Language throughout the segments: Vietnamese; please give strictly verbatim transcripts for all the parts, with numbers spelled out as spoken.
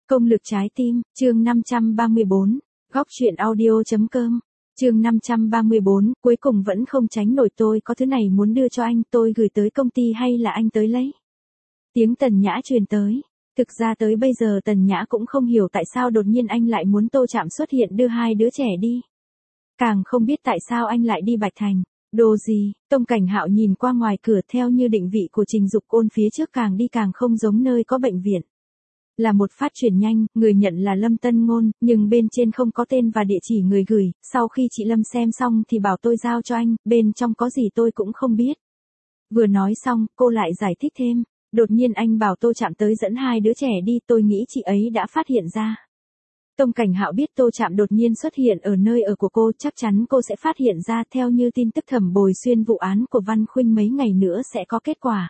Công lực trái tim, chương năm trăm ba mươi bốn, góc truyện audio.com, chương năm trăm ba mươi bốn, cuối cùng vẫn không tránh nổi tôi có thứ này muốn đưa cho anh, tôi gửi tới công ty hay là anh tới lấy? Tiếng Tần Nhã truyền tới. Thực ra tới bây giờ Tần Nhã cũng không hiểu tại sao đột nhiên anh lại muốn Tô Trạm xuất hiện đưa hai đứa trẻ đi. Càng không biết tại sao anh lại đi Bạch Thành. Đồ gì? Tông Cảnh Hạo nhìn qua ngoài cửa theo như định vị của Trình Dục Ôn phía trước càng đi càng không giống nơi có bệnh viện. Là một phát chuyển nhanh, người nhận là Lâm Tân Ngôn, nhưng bên trên không có tên và địa chỉ người gửi, sau khi chị Lâm xem xong thì bảo tôi giao cho anh, bên trong có gì tôi cũng không biết. Vừa nói xong, cô lại giải thích thêm, đột nhiên anh bảo Tô Trạm tới dẫn hai đứa trẻ đi, tôi nghĩ chị ấy đã phát hiện ra. Tông Cảnh Hạo biết Tô Trạm đột nhiên xuất hiện ở nơi ở của cô, chắc chắn cô sẽ phát hiện ra, theo như tin tức Thẩm Bồi Xuyên vụ án của Văn Khuynh mấy ngày nữa sẽ có kết quả.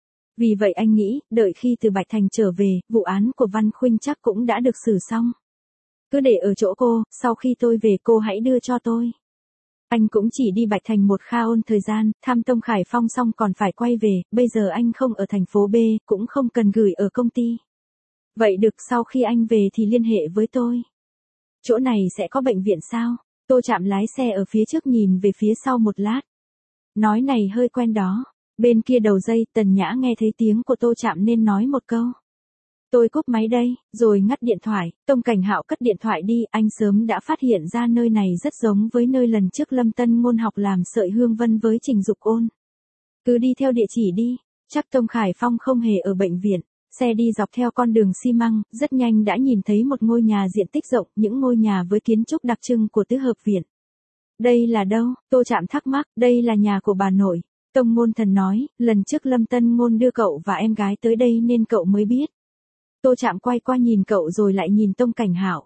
Vì vậy anh nghĩ, đợi khi từ Bạch Thành trở về, vụ án của Văn Khuynh chắc cũng đã được xử xong. Cứ để ở chỗ cô, sau khi tôi về cô hãy đưa cho tôi. Anh cũng chỉ đi Bạch Thành một kha ôn thời gian, thăm Tông Khải Phong xong còn phải quay về, bây giờ anh không ở thành phố B, cũng không cần gửi ở công ty. Vậy được, sau khi anh về thì liên hệ với tôi. Chỗ này sẽ có bệnh viện sao? Tô Trạm lái xe ở phía trước nhìn về phía sau một lát. Nói này hơi quen đó. Bên kia đầu dây, Tần Nhã nghe thấy tiếng của Tô Trạm nên nói một câu. Tôi cúp máy đây, rồi ngắt điện thoại. Tông Cảnh Hạo cất điện thoại đi, anh sớm đã phát hiện ra nơi này rất giống với nơi lần trước Lâm Tân Ngôn học làm sợi hương vân với Trình Dục Ôn. Cứ đi theo địa chỉ đi, chắc Tông Khải Phong không hề ở bệnh viện. Xe đi dọc theo con đường xi măng, rất nhanh đã nhìn thấy một ngôi nhà diện tích rộng, những ngôi nhà với kiến trúc đặc trưng của tứ hợp viện. Đây là đâu? Tô Trạm thắc mắc, đây là nhà của bà nội. Tông Ngôn Thần nói, lần trước Lâm Tân Ngôn đưa cậu và em gái tới đây nên cậu mới biết. Tô Trạm quay qua nhìn cậu rồi lại nhìn Tông Cảnh Hạo.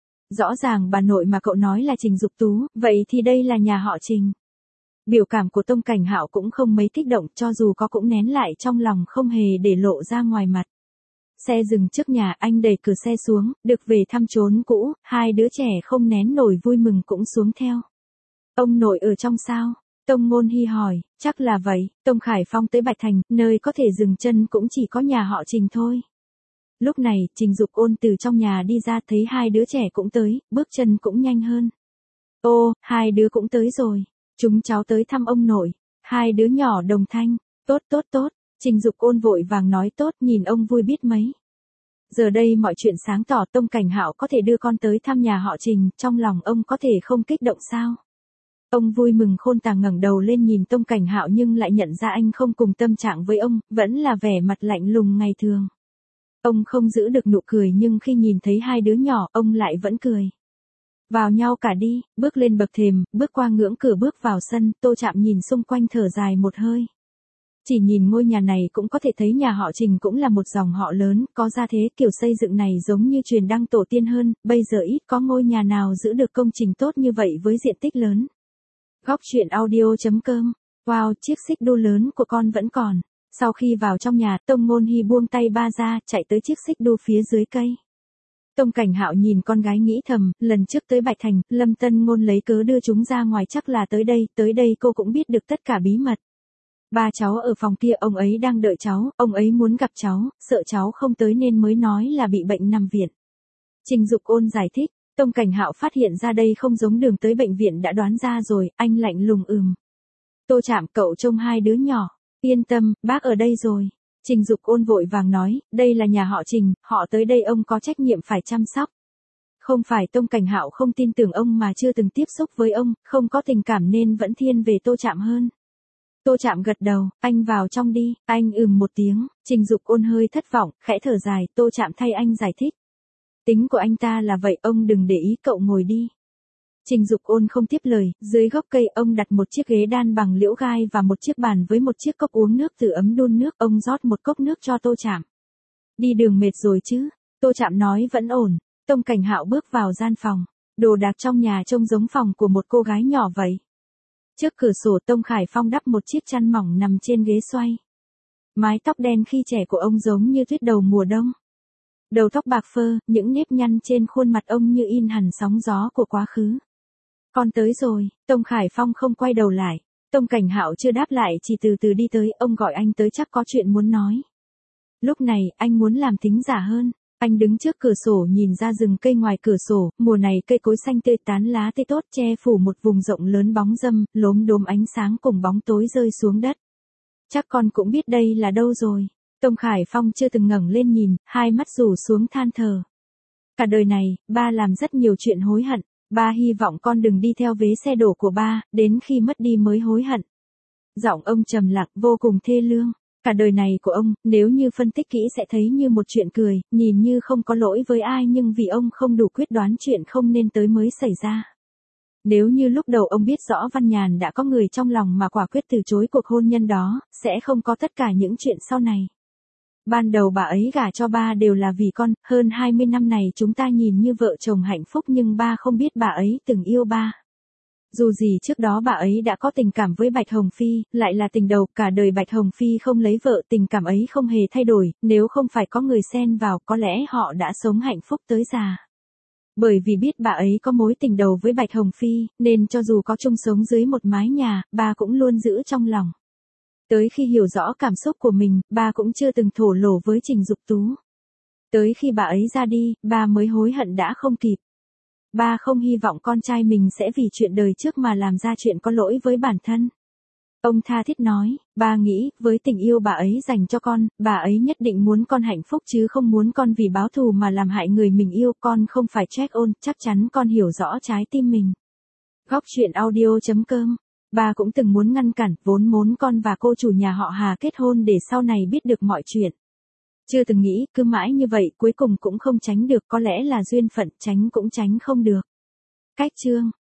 Rõ ràng bà nội mà cậu nói là Trình Dục Tú, vậy thì đây là nhà họ Trình. Biểu cảm của Tông Cảnh Hạo cũng không mấy kích động, cho dù có cũng nén lại trong lòng không hề để lộ ra ngoài mặt. Xe dừng trước nhà, anh đẩy cửa xe xuống, được về thăm chốn cũ, hai đứa trẻ không nén nổi vui mừng cũng xuống theo. Ông nội ở trong sao? Tông Ngôn Hy hỏi, chắc là vậy, Tông Khải Phong tới Bạch Thành, nơi có thể dừng chân cũng chỉ có nhà họ Trình thôi. Lúc này, Trình Dục Ôn từ trong nhà đi ra thấy hai đứa trẻ cũng tới, bước chân cũng nhanh hơn. Ô, hai đứa cũng tới rồi, chúng cháu tới thăm ông nội, hai đứa nhỏ đồng thanh, tốt tốt tốt, Trình Dục Ôn vội vàng nói tốt, nhìn ông vui biết mấy. Giờ đây mọi chuyện sáng tỏ, Tông Cảnh Hạo có thể đưa con tới thăm nhà họ Trình, trong lòng ông có thể không kích động sao? Ông vui mừng khôn tả ngẩng đầu lên nhìn Tông Cảnh Hạo nhưng lại nhận ra anh không cùng tâm trạng với ông, vẫn là vẻ mặt lạnh lùng ngày thường. Ông không giữ được nụ cười nhưng khi nhìn thấy hai đứa nhỏ, ông lại vẫn cười. Vào nhau cả đi, bước lên bậc thềm, bước qua ngưỡng cửa bước vào sân, Tô Trạm nhìn xung quanh thở dài một hơi. Chỉ nhìn ngôi nhà này cũng có thể thấy nhà họ Trình cũng là một dòng họ lớn, có gia thế, kiểu xây dựng này giống như truyền đăng tổ tiên hơn, bây giờ ít có ngôi nhà nào giữ được công trình tốt như vậy với diện tích lớn. Góc truyện audio.com, wow, chiếc xích đu lớn của con vẫn còn. Sau khi vào trong nhà, Tông Ngôn Hy buông tay ba ra, chạy tới chiếc xích đu phía dưới cây. Tông Cảnh Hạo nhìn con gái nghĩ thầm, lần trước tới Bạch Thành, Lâm Tân Ngôn lấy cớ đưa chúng ra ngoài chắc là tới đây, tới đây cô cũng biết được tất cả bí mật. Ba cháu ở phòng kia, ông ấy đang đợi cháu, ông ấy muốn gặp cháu, sợ cháu không tới nên mới nói là bị bệnh nằm viện. Trình Dục Ôn giải thích. Tông Cảnh Hạo phát hiện ra đây không giống đường tới bệnh viện đã đoán ra rồi, anh lạnh lùng ừm. Tô Trạm, cậu trông hai đứa nhỏ, yên tâm, bác ở đây rồi. Trình Dục Ôn vội vàng nói, đây là nhà họ Trình, họ tới đây ông có trách nhiệm phải chăm sóc. Không phải Tông Cảnh Hạo không tin tưởng ông mà chưa từng tiếp xúc với ông, không có tình cảm nên vẫn thiên về Tô Trạm hơn. Tô Trạm gật đầu, anh vào trong đi, anh ừm một tiếng, Trình Dục Ôn hơi thất vọng, khẽ thở dài, Tô Trạm thay anh giải thích. Tính của anh ta là vậy, ông đừng để ý, cậu ngồi đi. Trình Dục Ôn không tiếp lời, dưới gốc cây ông đặt một chiếc ghế đan bằng liễu gai và một chiếc bàn với một chiếc cốc uống nước từ ấm đun nước, ông rót một cốc nước cho Tô Trạm. Đi đường mệt rồi chứ? Tô Trạm nói vẫn ổn. Tông Cảnh Hạo bước vào gian phòng, đồ đạc trong nhà trông giống phòng của một cô gái nhỏ vậy. Trước cửa sổ Tông Khải Phong đắp một chiếc chăn mỏng nằm trên ghế xoay. Mái tóc đen khi trẻ của ông giống như tuyết đầu mùa đông. Đầu tóc bạc phơ, những nếp nhăn trên khuôn mặt ông như in hẳn sóng gió của quá khứ. Con tới rồi, Tông Khải Phong không quay đầu lại. Tông Cảnh Hạo chưa đáp lại chỉ từ từ đi tới, ông gọi anh tới chắc có chuyện muốn nói. Lúc này, anh muốn làm thính giả hơn. Anh đứng trước cửa sổ nhìn ra rừng cây ngoài cửa sổ, mùa này cây cối xanh tươi tán lá tươi tốt che phủ một vùng rộng lớn bóng râm, lốm đốm ánh sáng cùng bóng tối rơi xuống đất. Chắc con cũng biết đây là đâu rồi. Tông Khải Phong chưa từng ngẩng lên nhìn, hai mắt rủ xuống than thở. Cả đời này, ba làm rất nhiều chuyện hối hận. Ba hy vọng con đừng đi theo vế xe đổ của ba, đến khi mất đi mới hối hận. Giọng ông trầm lặng vô cùng thê lương. Cả đời này của ông, nếu như phân tích kỹ sẽ thấy như một chuyện cười, nhìn như không có lỗi với ai nhưng vì ông không đủ quyết đoán chuyện không nên tới mới xảy ra. Nếu như lúc đầu ông biết rõ Văn Nhàn đã có người trong lòng mà quả quyết từ chối cuộc hôn nhân đó, sẽ không có tất cả những chuyện sau này. Ban đầu bà ấy gả cho ba đều là vì con, hơn hai mươi năm này chúng ta nhìn như vợ chồng hạnh phúc nhưng ba không biết bà ấy từng yêu ba. Dù gì trước đó bà ấy đã có tình cảm với Bạch Hồng Phi, lại là tình đầu, cả đời Bạch Hồng Phi không lấy vợ, tình cảm ấy không hề thay đổi, nếu không phải có người xen vào có lẽ họ đã sống hạnh phúc tới già. Bởi vì biết bà ấy có mối tình đầu với Bạch Hồng Phi, nên cho dù có chung sống dưới một mái nhà, ba cũng luôn giữ trong lòng. Tới khi hiểu rõ cảm xúc của mình, ba cũng chưa từng thổ lộ với Trình Dục Tú. Tới khi bà ấy ra đi, ba mới hối hận đã không kịp. Ba không hy vọng con trai mình sẽ vì chuyện đời trước mà làm ra chuyện có lỗi với bản thân. Ông tha thiết nói, ba nghĩ, với tình yêu bà ấy dành cho con, bà ấy nhất định muốn con hạnh phúc chứ không muốn con vì báo thù mà làm hại người mình yêu. Con không phải check on, chắc chắn con hiểu rõ trái tim mình. Góc truyện audio chấm com. Ba cũng từng muốn ngăn cản, vốn muốn con và cô chủ nhà họ Hà kết hôn để sau này biết được mọi chuyện. Chưa từng nghĩ, cứ mãi như vậy, cuối cùng cũng không tránh được, có lẽ là duyên phận, tránh cũng tránh không được. Cách chương